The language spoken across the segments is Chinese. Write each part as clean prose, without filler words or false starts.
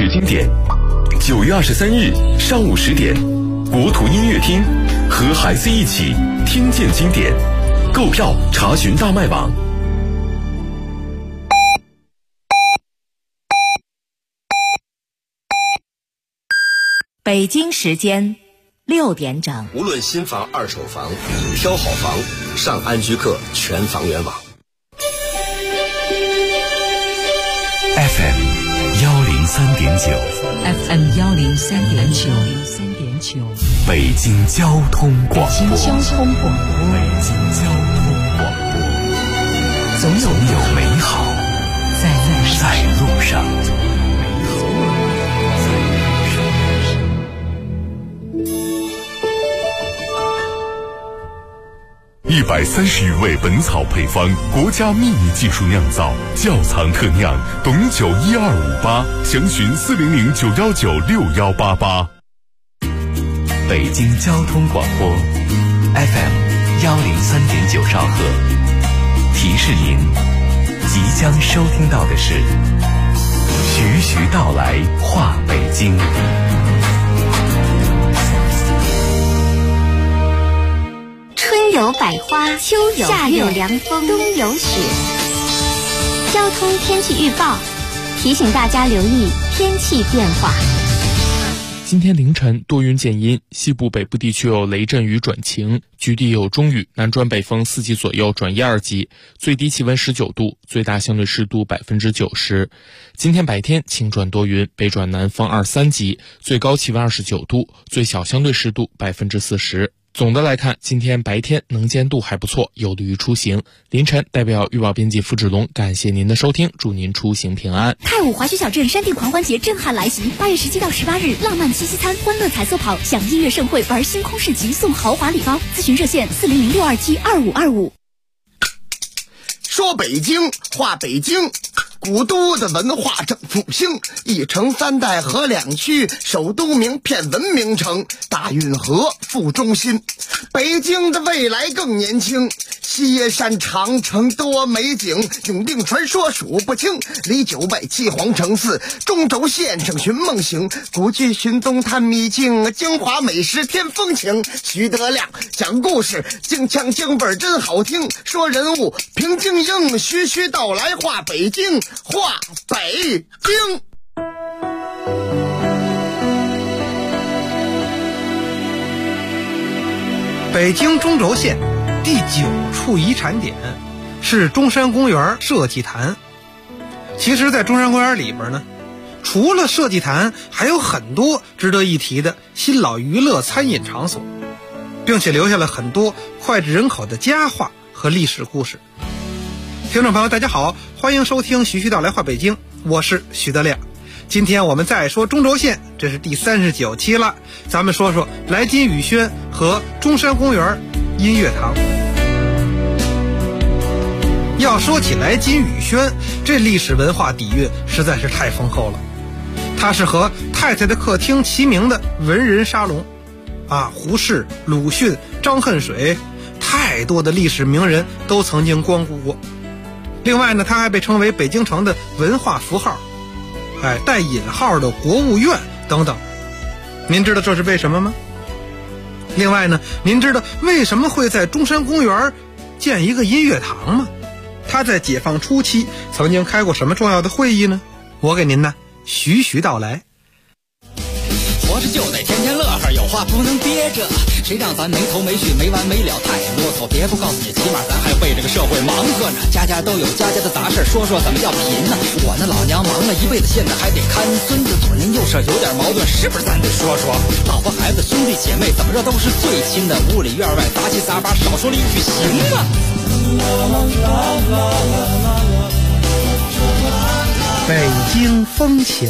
日经典。9月23日上午10点，国图音乐厅和孩子一起听见经典。购票查询大麦网。 北京时间6点整。 无论新房、二手房，挑好房，上安居客全房源网。 FM 103.9， 北京交通广播，总有美好在路上。130余味本草配方，国家秘密技术酿造，窖藏特酿，董酒1258，详询400-919-6188。北京交通广播 FM 103.9兆赫，提示您即将收听到的是徐徐道来话北京。 春有百花，秋有夏有凉风，冬有雪。交通天气预报提醒大家留意天气变化。 今天凌晨多云见阴，西部北部地区有雷阵雨转晴，局地有中雨，南转北风4级左右转1、2级，最低气温19度，最大相对湿度90%。今天白天晴转多云，北转南风2、3级，最高气温29度，最小相对湿度40%。总的来看，今天白天能见度还不错，有利于出行。凌晨代表预报编辑付志龙感谢您的收听，祝您出行平安。 太武滑雪小镇山地狂欢节震撼来袭，8月17到18日，浪漫七夕餐、欢乐彩色跑，享音乐盛会，玩星空市集，送豪华礼包。咨询热线400-627-2525。 说北京，话北京。古都的文化正复兴，一城三代河两区，首都名片文明城，大运河副中心。北京的未来更年轻，西山长城多美景，永定传说数不清，离9拜七皇城寺，中轴线上寻梦行，古剧寻踪探秘境，京华美食添风情。徐德亮讲故事，京腔京味真好听，说人物平静应，徐徐道来话北京，话北京。 北京中轴线第9处遗产点是中山公园设计坛。其实在中山公园里边呢，除了设计坛，还有很多值得一提的新老娱乐餐饮场所，并且留下了很多脍炙人口的佳话和历史故事。听众朋友大家好，欢迎收听徐徐道来话北京，我是徐德亮。今天我们再说中轴线，这是第39期了。咱们说说来金雨轩和中山公园音乐堂。要说起来金雨轩，这历史文化底蕴实在是太丰厚了。它是和太太的客厅齐名的文人沙龙啊，胡适、鲁迅、张恨水，太多的历史名人都曾经光顾过。另外呢，它还被称为北京城的文化符号，带引号的国务院等等。您知道这是为什么吗？另外呢，您知道为什么会在中山公园建一个音乐堂吗？它在解放初期曾经开过什么重要的会议呢？我给您呢徐徐道来。 活着就得天天乐呵，有话不能憋着，谁让咱没头没绪没完没了太啰嗦。别不告诉你，起码咱还为这个社会忙活呢，家家都有家家的杂事，说说怎么叫贫呢？我那老娘忙了一辈子，现在还得看孙子，左邻右舍有点矛盾，是不是咱得说说？老婆孩子兄弟姐妹怎么着都是最亲的，屋里院外杂七杂八，少说了一句行吗？ 北京风情。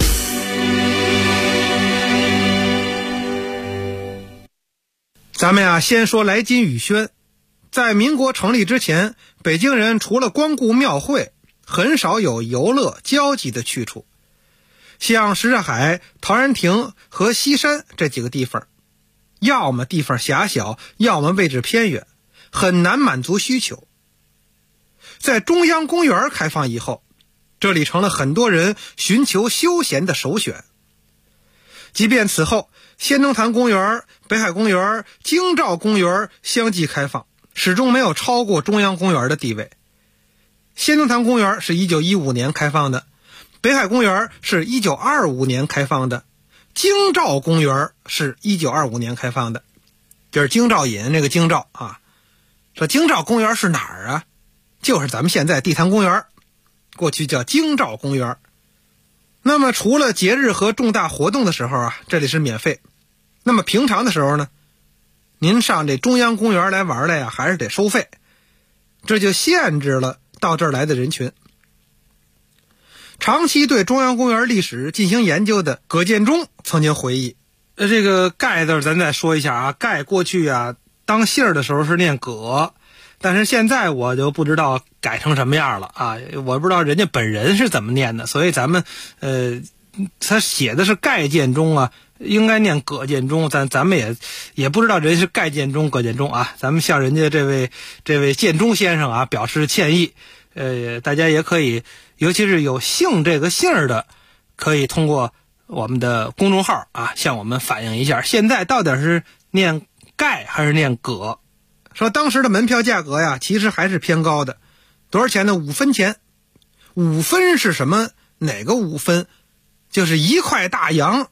咱们先说来金雨轩。在民国成立之前，北京人除了光顾庙会，很少有游乐交际的去处。像什刹海、陶然亭和西山这几个地方，要么地方狭小，要么位置偏远，很难满足需求。在中央公园开放以后， 这里成了很多人寻求休闲的首选。即便此后仙农坛公园、北海公园、京兆公园相继开放，始终没有超过中央公园的地位。仙农坛公园是1915年开放的，北海公园是1925年开放的，京兆公园是1925年开放的。这是京兆尹那个京兆啊。这京兆公园是哪儿啊？就是咱们现在地坛公园，过去叫京兆公园。那么除了节日和重大活动的时候啊，这里是免费。那么平常的时候呢，您上这中央公园来玩来呀，还是得收费，这就限制了到这儿来的人群。长期对中央公园历史进行研究的葛建中曾经回忆，这个盖字咱再说一下啊，盖过去啊当姓儿的时候是念葛，但是现在我就不知道改成什么样了啊，我不知道人家本人是怎么念的，所以咱们他写的是盖建中啊，应该念葛建中，咱们也不知道人是盖建中葛建中啊，咱们向人家这位建中先生啊表示歉意。大家也可以，尤其是有姓这个姓的，可以通过我们的公众号啊向我们反映一下，现在到底是念盖还是念葛。说当时的门票价格呀其实还是偏高的，多少钱呢？5分钱。5分是什么？哪个5分？就是1块大洋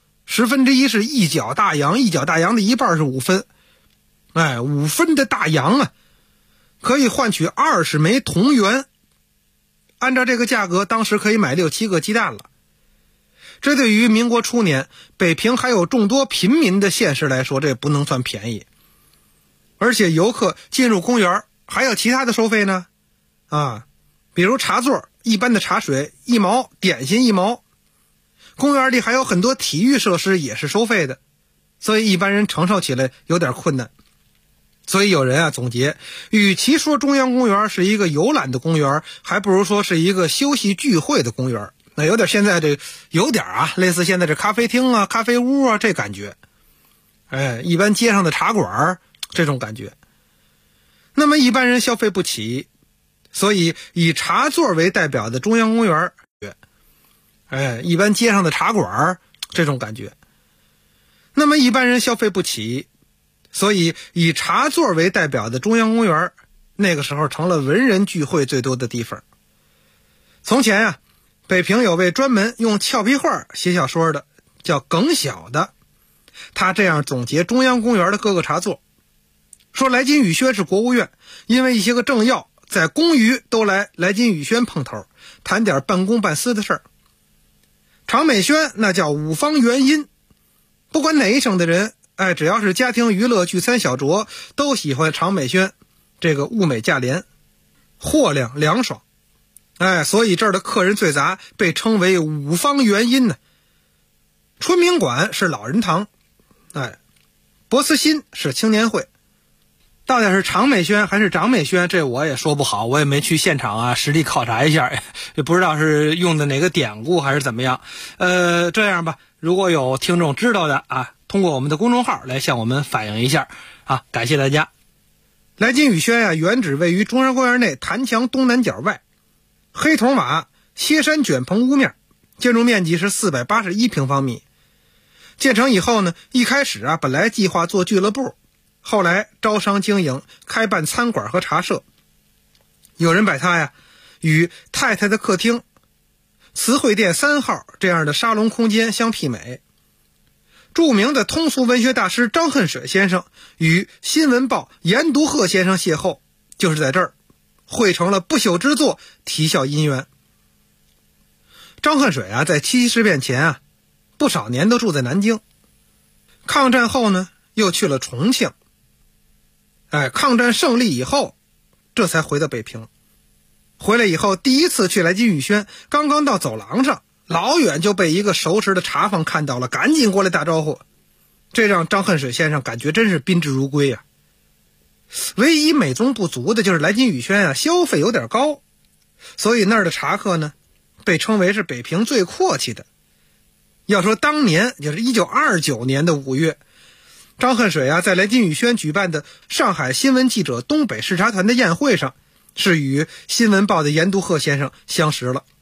，1/10是1角大洋，1角大洋的1半是5分。5分的大洋啊，可以换取20枚铜元。按照这个价格，当时可以买6-7个鸡蛋了。这对于民国初年北平还有众多贫民的县市来说，这不能算便宜。而且游客进入公园还有其他的收费呢，比如茶座，一般的茶水1毛，点心1毛。公园里还有很多体育设施也是收费的，所以一般人承受起来有点困难。所以有人总结，与其说中央公园是一个游览的公园，还不如说是一个休息聚会的公园。那有点现在类似现在这咖啡厅啊、咖啡屋啊这感觉。一般街上的茶馆这种感觉。那么一般人消费不起，所以以茶座为代表的中央公园，一般街上的茶馆这种感觉。那么一般人消费不起，所以以茶座为代表的中央公园，那个时候成了文人聚会最多的地方。从前北平有位专门用俏皮话写小说的，叫耿晓的，他这样总结中央公园的各个茶座，说来金宇轩是国务院，因为一些个政要在公余都来金宇轩碰头，谈点办公办私的事儿。常美轩那叫五方元音，不管哪一省的人，只要是家庭娱乐聚餐小酌，都喜欢常美轩这个物美价廉，货量凉爽。所以这儿的客人最杂，被称为五方元音呢。春明馆是老人堂，博斯新是青年会。到底是常美轩还是长美轩，这我也说不好，我也没去现场实地考察一下，也不知道是用的哪个典故还是怎么样。这样吧，如果有听众知道的通过我们的公众号来向我们反映一下感谢大家。来金宇轩原址位于中央公园内坛墙东南角外，黑铜瓦歇山卷棚屋面，建筑面积是481平方米。建成以后呢，一开始本来计划做俱乐部，后来招商经营，开办餐馆和茶社。有人把它与太太的客厅、词汇店3号这样的沙龙空间相媲美。著名的通俗文学大师张恨水先生与新闻报严独鹤先生邂逅，就是在这儿，汇成了不朽之作，啼笑姻缘。张恨水在七七事变前不少年都住在南京，抗战后呢又去了重庆。抗战胜利以后，这才回到北平。回来以后，第一次去来金宇轩，刚刚到走廊上，老远就被一个熟识的茶坊看到了，赶紧过来打招呼。这让张恨水先生感觉真是宾至如归唯一美中不足的就是来金宇轩消费有点高，所以那儿的茶客呢，被称为是北平最阔气的。要说当年，就是1929年的5月，张恨水在来金宇轩举办的上海新闻记者东北视察团的宴会上，是与新闻报的严独鹤先生相识了。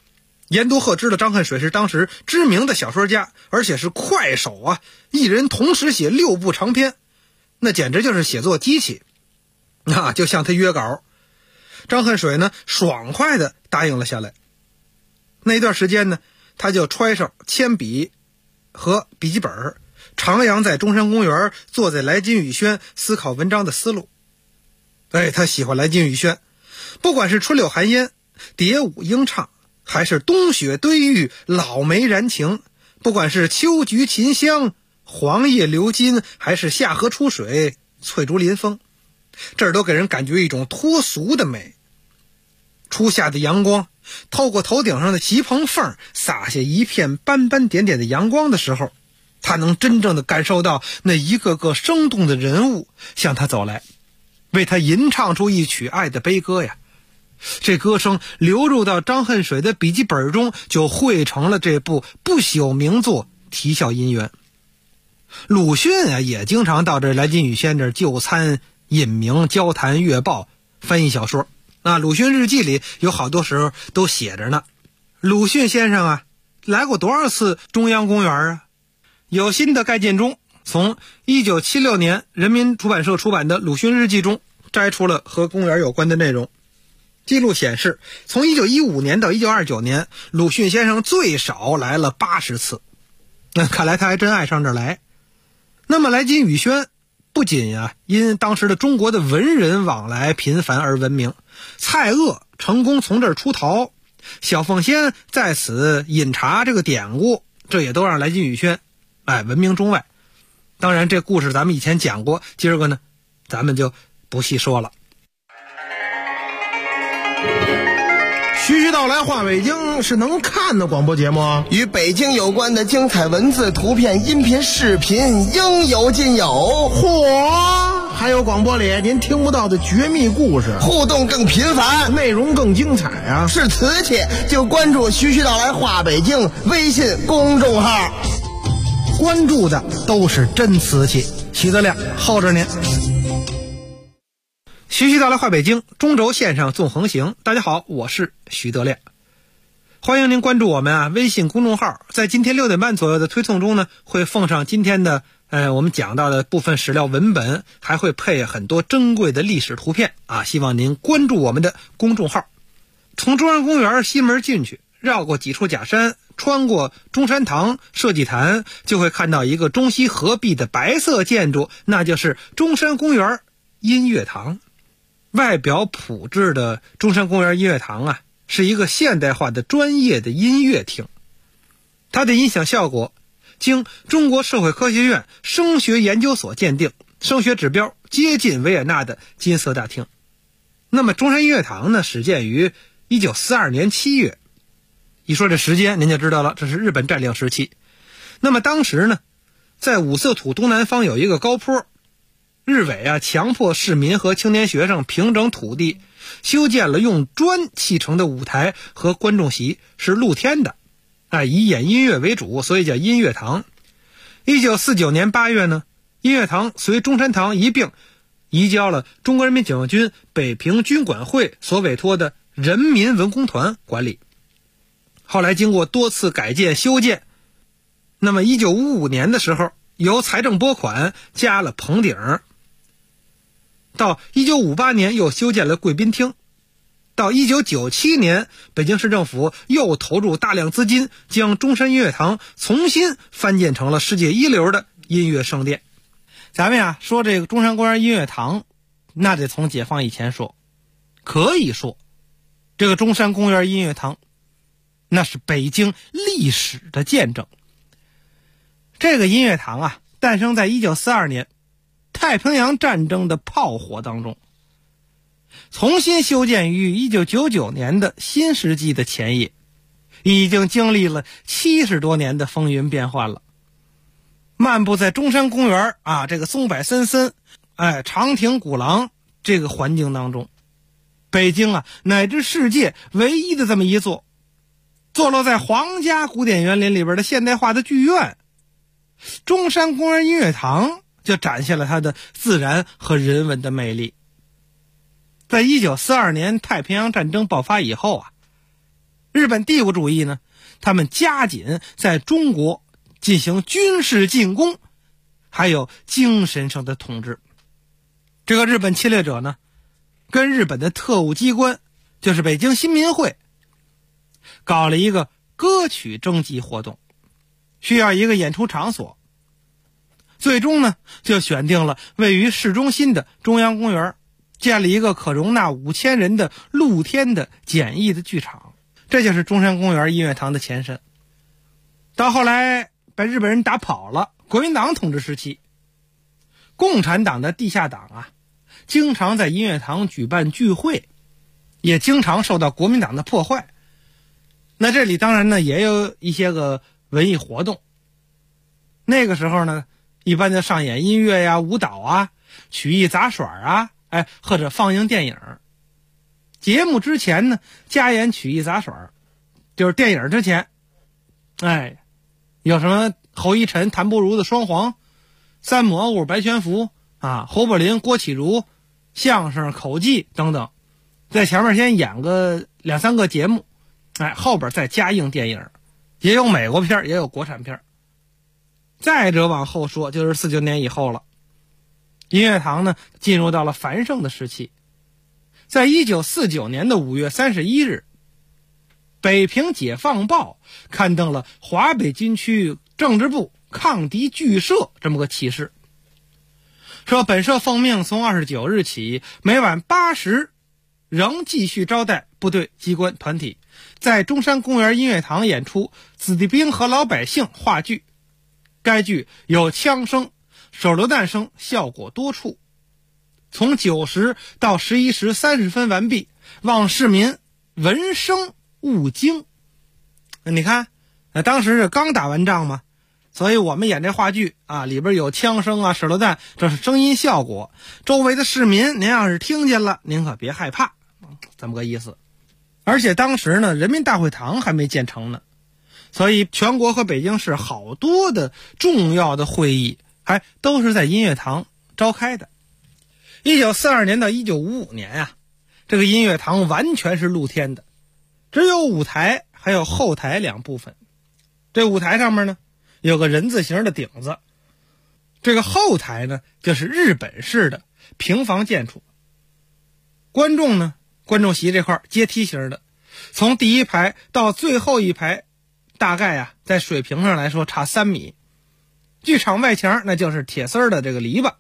言多贺知的张恨水是当时知名的小说家，而且是快手啊，一人同时写6部长篇，那简直就是写作机器。就向他约稿，张恨水呢爽快地答应了下来。那段时间呢，他就揣上铅笔和笔记本，徜徉在中山公园，坐在来金雨轩思考文章的思路。他喜欢来金雨轩，不管是春柳寒烟、蝶舞莺唱，还是冬雪堆玉、老梅燃情，不管是秋菊琴香、黄叶流金，还是夏荷出水、翠竹临风，这儿都给人感觉一种脱俗的美。初夏的阳光透过头顶上的席棚缝洒下一片斑斑点点的阳光的时候，他能真正的感受到那一个个生动的人物向他走来，为他吟唱出一曲爱的悲歌呀。这歌声流入到张恨水的笔记本中，就汇成了这部不朽名作《啼笑姻缘》。鲁迅也经常到这来金雨轩这就餐、饮茗、交谈、阅报、翻译小说。鲁迅日记里有好多时候都写着呢。鲁迅先生来过多少次中央公园有新的概见中，从1976年人民出版社出版的鲁迅日记中摘出了和公园有关的内容。记录显示，从1915年到1929年，鲁迅先生最少来了80次。看来他还真爱上这儿来。那么来金雨轩不仅因当时的中国的文人往来频繁而闻名，蔡锷成功从这儿出逃，小凤仙在此饮茶这个典故，这也都让来金雨轩闻名中外。当然这故事咱们以前讲过，今儿个呢咱们就不细说了。 徐徐道来话北京是能看的广播节目， 与北京有关的精彩文字、图片、音频、视频应有尽有。 嚯，还有广播里您听不到的绝密故事， 互动更频繁， 内容更精彩啊！ 是瓷器就关注徐徐道来话北京微信公众号， 关注的都是真瓷器。徐德亮候着您。徐徐道来话北京，中轴线上纵横行。大家好，我是徐德亮，欢迎您关注我们微信公众号。在今天6点半左右的推送中呢，会奉上今天的我们讲到的部分史料文本，还会配很多珍贵的历史图片希望您关注我们的公众号。从中央公园西门进去，绕过几处假山，穿过中山堂设计坛，就会看到一个中西合璧的白色建筑，那就是中山公园音乐堂。外表朴质的中山公园音乐堂是一个现代化的专业的音乐厅，它的音响效果经中国社会科学院声学研究所鉴定，声学指标接近维也纳的金色大厅。那么中山音乐堂呢，始建于1942年7月。一说这时间您就知道了，这是日本占领时期。那么当时呢，在五色土东南方有一个高坡，日伪强迫市民和青年学生平整土地，修建了用砖砌成的舞台和观众席，是露天的，以演音乐为主，所以叫音乐堂。1949年8月呢，音乐堂随中山堂一并移交了中国人民解放军北平军管会所委托的人民文工团管理。后来经过多次改建修建，那么1955年的时候，由财政拨款加了棚顶，到1958年又修建了贵宾厅，到1997年北京市政府又投入大量资金，将中山音乐堂重新翻建成了世界一流的音乐圣殿。咱们说这个中山公园音乐堂，那得从解放以前说。可以说这个中山公园音乐堂那是北京历史的见证。这个音乐堂诞生在1942年太平洋战争的炮火当中，重新修建于1999年的新世纪的前夜，已经经历了70多年的风云变幻了。漫步在中山公园这个松柏森森，长亭古廊这个环境当中，北京乃至世界唯一的这么一座坐落在皇家古典园林里边的现代化的剧院，中山公园音乐堂就展现了它的自然和人文的魅力。在1942年太平洋战争爆发以后日本帝国主义呢，他们加紧在中国进行军事进攻，还有精神上的统治。这个日本侵略者呢，跟日本的特务机关，就是北京新民会，搞了一个歌曲征集活动，需要一个演出场所。最终呢，就选定了位于市中心的中央公园，建了一个可容纳5000人的露天的简易的剧场，这就是中山公园音乐堂的前身。到后来被日本人打跑了，国民党统治时期，共产党的地下党啊，经常在音乐堂举办聚会，也经常受到国民党的破坏。那这里当然呢，也有一些个文艺活动。那个时候呢，一般就上演音乐呀、舞蹈啊、曲艺杂耍啊，或者放映电影。节目之前呢，加演曲艺杂耍，就是电影之前，有什么侯一辰、谭不如的双簧，三蘑菇、白全福啊，侯宝林、郭启儒，相声、口技等等，在前面先演个2-3个节目，后边再加映电影，也有美国片，也有国产片。再者往后说，就是49年以后了，音乐堂呢进入到了繁盛的时期。在1949年的5月31日，北平解放报刊登了华北军区政治部抗敌剧社这么个启事，说本社奉命从29日起，每晚8时仍继续招待部队机关团体在中山公园音乐堂演出子弟兵和老百姓话剧。该剧有枪声、手榴弹声，效果多处。从9时到11时30分完毕，望市民闻声勿惊。你看，当时是刚打完仗嘛，所以我们演这话剧啊，里边有枪声啊、手榴弹，这是声音效果。周围的市民，您要是听见了，您可别害怕，这么个意思。而且当时呢，人民大会堂还没建成呢，所以全国和北京市好多的重要的会议，还都是在音乐堂召开的。1942年到1955年啊，这个音乐堂完全是露天的，只有舞台还有后台2部分。这舞台上面呢，有个人字形的顶子，这个后台呢，就是日本式的平房建筑。观众呢，观众席这块阶梯形的，从第一排到最后一排，大概啊，在水平上来说差3米。剧场外墙那就是铁丝的这个篱笆。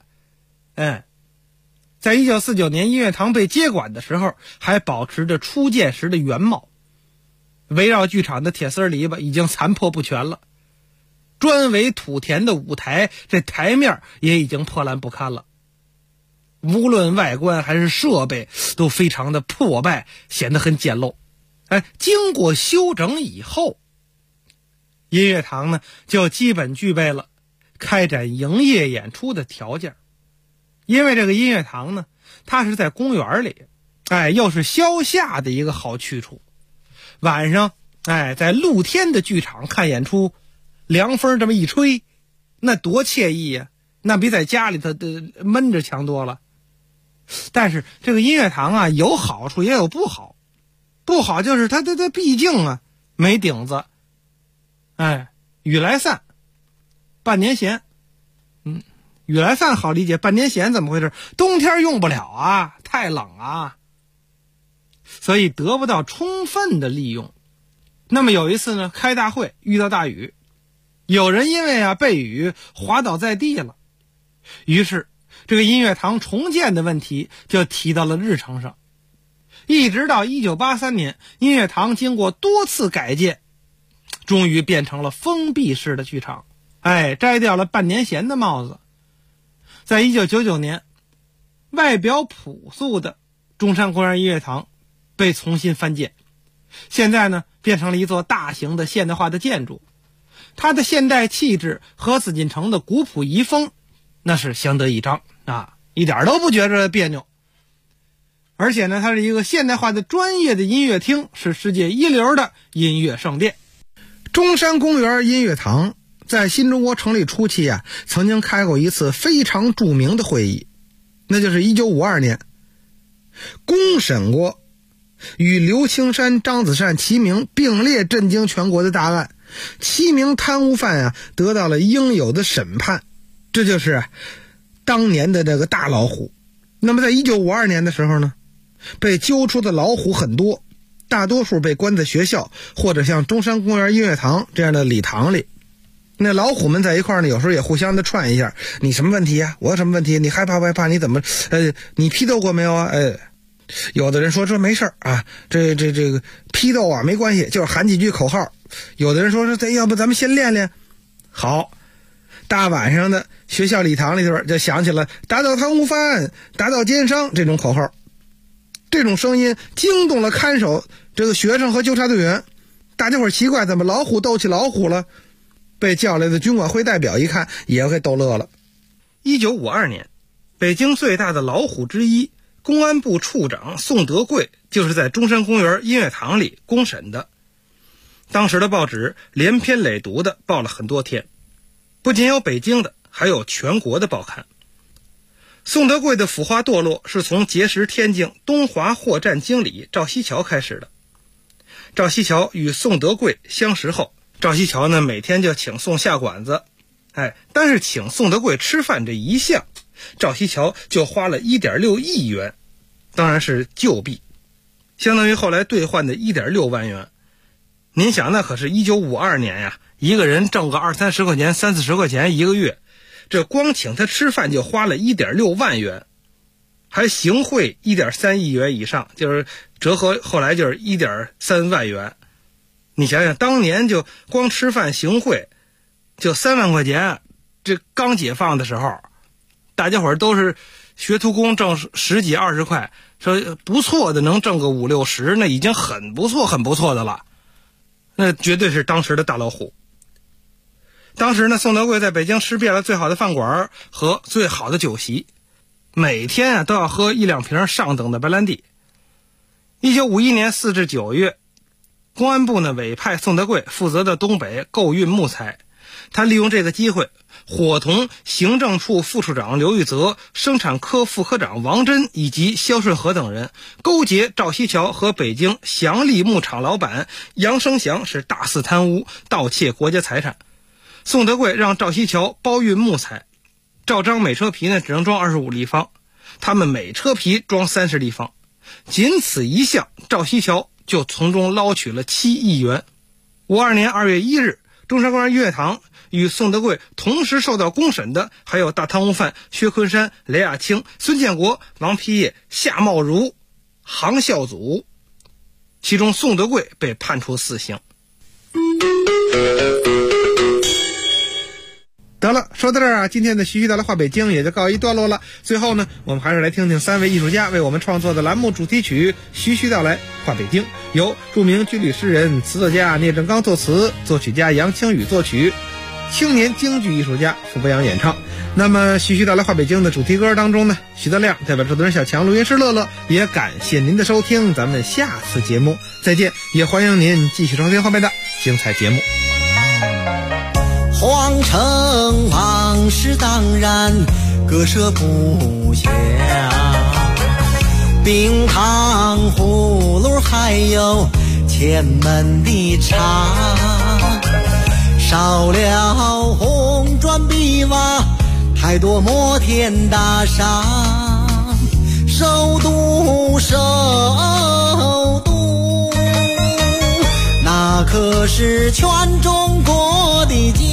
在1949年音乐堂被接管的时候，还保持着初建时的原貌。围绕剧场的铁丝篱笆已经残破不全了，砖围土填的舞台，这台面也已经破烂不堪了。无论外观还是设备都非常的破败，显得很简陋。经过修整以后，音乐堂呢就基本具备了开展营业演出的条件。因为这个音乐堂呢，它是在公园里，又是消夏的一个好去处。晚上，在露天的剧场看演出，凉风这么一吹，那多惬意呀！那比在家里头的闷着强多了。但是这个音乐堂啊，有好处也有不好。不好就是它毕竟啊没顶子，雨来散，半年闲。雨来散好理解，半年闲怎么回事？冬天用不了啊，太冷啊，所以得不到充分的利用。那么有一次呢，开大会遇到大雨，有人因为被雨滑倒在地了，于是这个音乐堂重建的问题就提到了日程上。一直到1983年，音乐堂经过多次改建，终于变成了封闭式的剧场，摘掉了半年闲的帽子。在1999年，外表朴素的中山公园音乐堂被重新翻建，现在呢变成了一座大型的现代化的建筑。它的现代气质和紫禁城的古朴遗风那是相得益彰啊，一点都不觉着别扭。而且呢，它是一个现代化的专业的音乐厅，是世界一流的音乐圣殿。 中山公园音乐堂在新中国成立初期啊，曾经开过一次非常著名的会议，那就是1952年，公审过与刘青山、张子善齐名并列震惊全国的大案，7名贪污犯得到了应有的审判，这就是当年的这个大老虎。那么在1952年的时候呢，被揪出的老虎很多，大多数被关在学校或者像中山公园音乐堂这样的礼堂里。那老虎们在一块儿呢，有时候也互相的串一下，你什么问题呀？我有什么问题？你害怕不害怕？你怎么你批斗过没有啊？有的人说这没事啊，这个批斗没关系，就是喊几句口号。有的人说要不咱们先练练。好，大晚上的学校礼堂里头就响起了打倒贪污犯，打倒奸商这种口号。这种声音惊动了看守这个学生和纠察队员，大家伙奇怪，怎么老虎斗起老虎了？被叫来的军管会代表一看，也给逗乐了。1952年，北京最大的老虎之一，公安部处长宋德贵就是在中山公园音乐堂里公审的。当时的报纸连篇累牍的报了很多天，不仅有北京的，还有全国的报刊。宋德贵的腐化堕落是从结识天津东华货站经理赵西桥开始的。赵西桥与宋德贵相识后，赵西桥呢每天就请宋下馆子，但是请宋德贵吃饭这一项，赵西桥就花了1.6亿元，当然是旧币，相当于后来兑换的1.6万元。您想，那可是1952年呀，一个人挣个20-30块钱、30-40块钱一个月，这光请他吃饭就花了1.6万元，还行贿1.3亿元以上，就是折合后来就是1.3万元。你想想，当年就光吃饭行贿就3万块钱，这刚解放的时候，大家伙都是学徒工，挣10几20块，说不错的能挣个50-60，那已经很不错的了，那绝对是当时的大老虎。当时呢，宋德贵在北京吃遍了最好的饭馆和最好的酒席，每天都要喝1-2瓶上等的白兰地。1951年4至9月，公安部呢委派宋德贵负责的东北购运木材，他利用这个机会，伙同行政处副处长刘玉泽、生产科副科长王真以及肖顺和等人，勾结赵西桥和北京祥利牧场老板杨生祥是大肆贪污，盗窃国家财产。宋德贵让赵西桥包运木材，照章每车皮呢只能装25立方，他们每车皮装30立方，仅此一项，赵西桥就从中捞取了7亿元。52年2月1日，中山公园音乐堂与宋德贵同时受到公审的还有大贪污犯薛昆山、雷亚清、孙建国、王丕业、夏茂如、杭孝祖，其中宋德贵被判处死刑。得了，说到这儿今天的徐徐道来话北京也就告一段落了。最后呢，我们还是来听听3位艺术家为我们创作的栏目主题曲《徐徐道来话北京》，由著名军旅诗人、词作家聂政刚作词，作曲家杨清宇作曲，青年京剧艺术家傅博洋演唱。那么徐徐道来话北京的主题歌当中呢，徐德亮代表制作人小强、录音师乐乐，也感谢您的收听，咱们下次节目再见，也欢迎您继续收听后面的精彩节目。 皇城往事当然割舍不下，冰糖葫芦还有前门的茶，少了红砖碧瓦，太多摩天大厦，首都那可是全中国的家。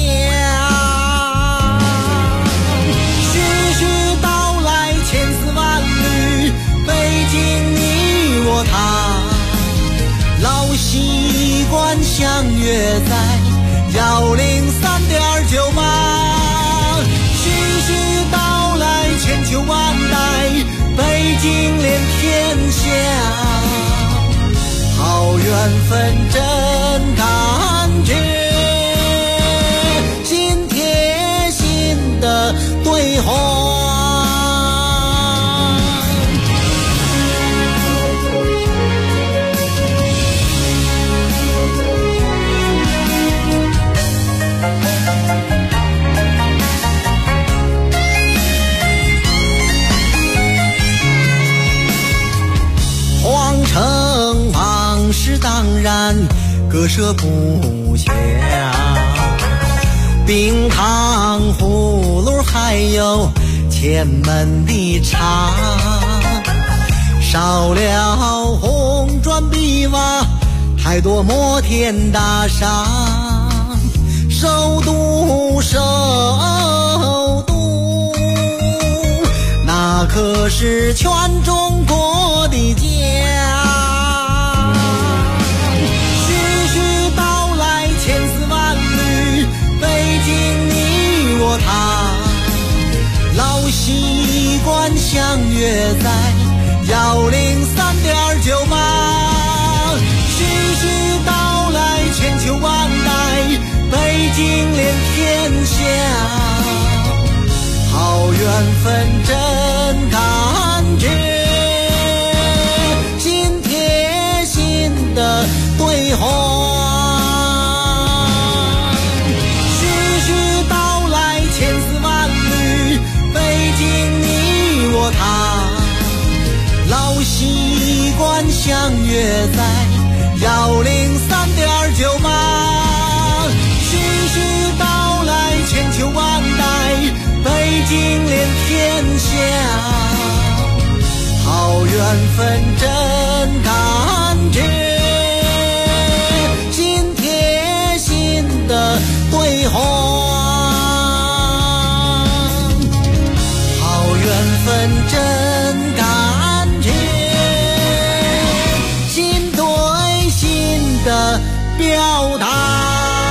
徐徐道来千丝万缕，北京你我他，老习惯相约在103.98。徐徐道来千秋万代，北京连天下，好缘分真感觉，心贴心的对话。皇城割舍不下。冰糖葫芦还有前门的茶，少了红砖碧瓦，太多摩天大厦。首都首都，那可是全中国的家。徐徐道来千丝万缕，北京你我他，老习惯相约在103.98。徐徐道来千秋万代，北京连天下，好缘分真感觉，心贴心的对话。徐徐道来千丝万缕，北京你我他，老习惯相约在103.98。千秋万代，北京连天下，好缘分真感觉，心贴心的对话，好缘分真感觉，心对心的表达。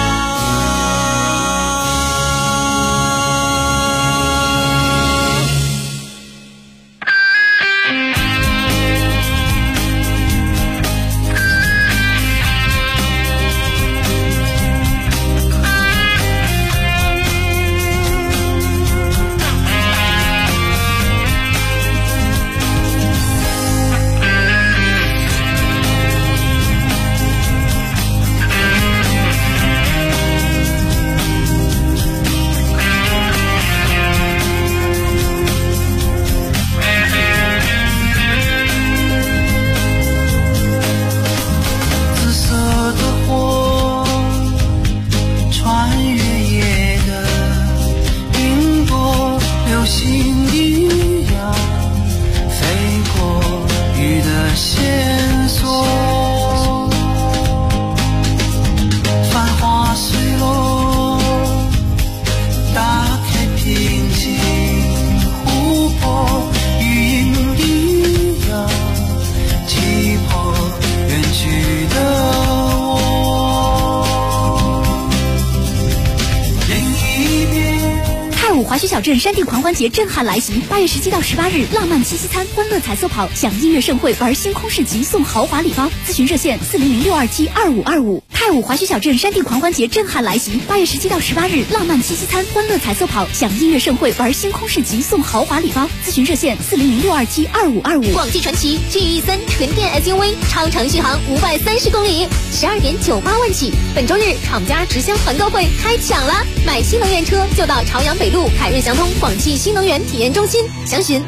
华胥小镇山地狂欢节震撼来袭，8月17到18日，浪漫七夕餐、欢乐彩色跑、享音乐盛会、玩星空市集、送豪华礼包。咨询热线40062722525。泰武华胥小镇山地狂欢节震撼来袭，8月17到18日，浪漫七夕餐、欢乐彩色跑、享音乐盛会、玩星空市集、送豪华礼包。咨询热线40062722525。 广汽传祺 GE3 纯电 SUV 超长续航530公里，12.98万起。本周日厂家直销团购会开抢了，买新能源车就到朝阳北路凯润祥通广汽新能源体验中心，详询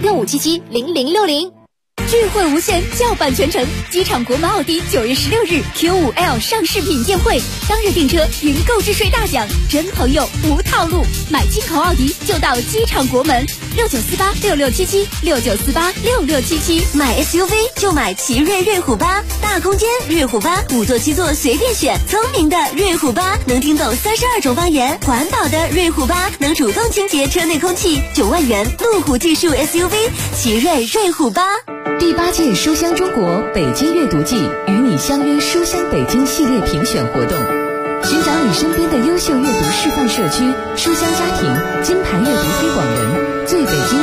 65770060。 聚会无限，叫板全城。机场国门奥迪9月16日 Q5L 上市品鉴会，当日订车云购置税大奖，真朋友不套路，买进口奥迪就到机场国门，69486677，69486677。 买 SUV 就买奇瑞瑞虎8，大空间瑞虎8，5座7座随便选，聪明的瑞虎8能听懂32种方言，环保的瑞虎8能主动清洁车内空气，9万元路虎技术 SUV 奇瑞瑞虎8。 第8届书香中国北京阅读季与你相约书香北京系列评选活动，寻找你身边的优秀阅读示范社区，书香家庭金牌阅读推广人，最北京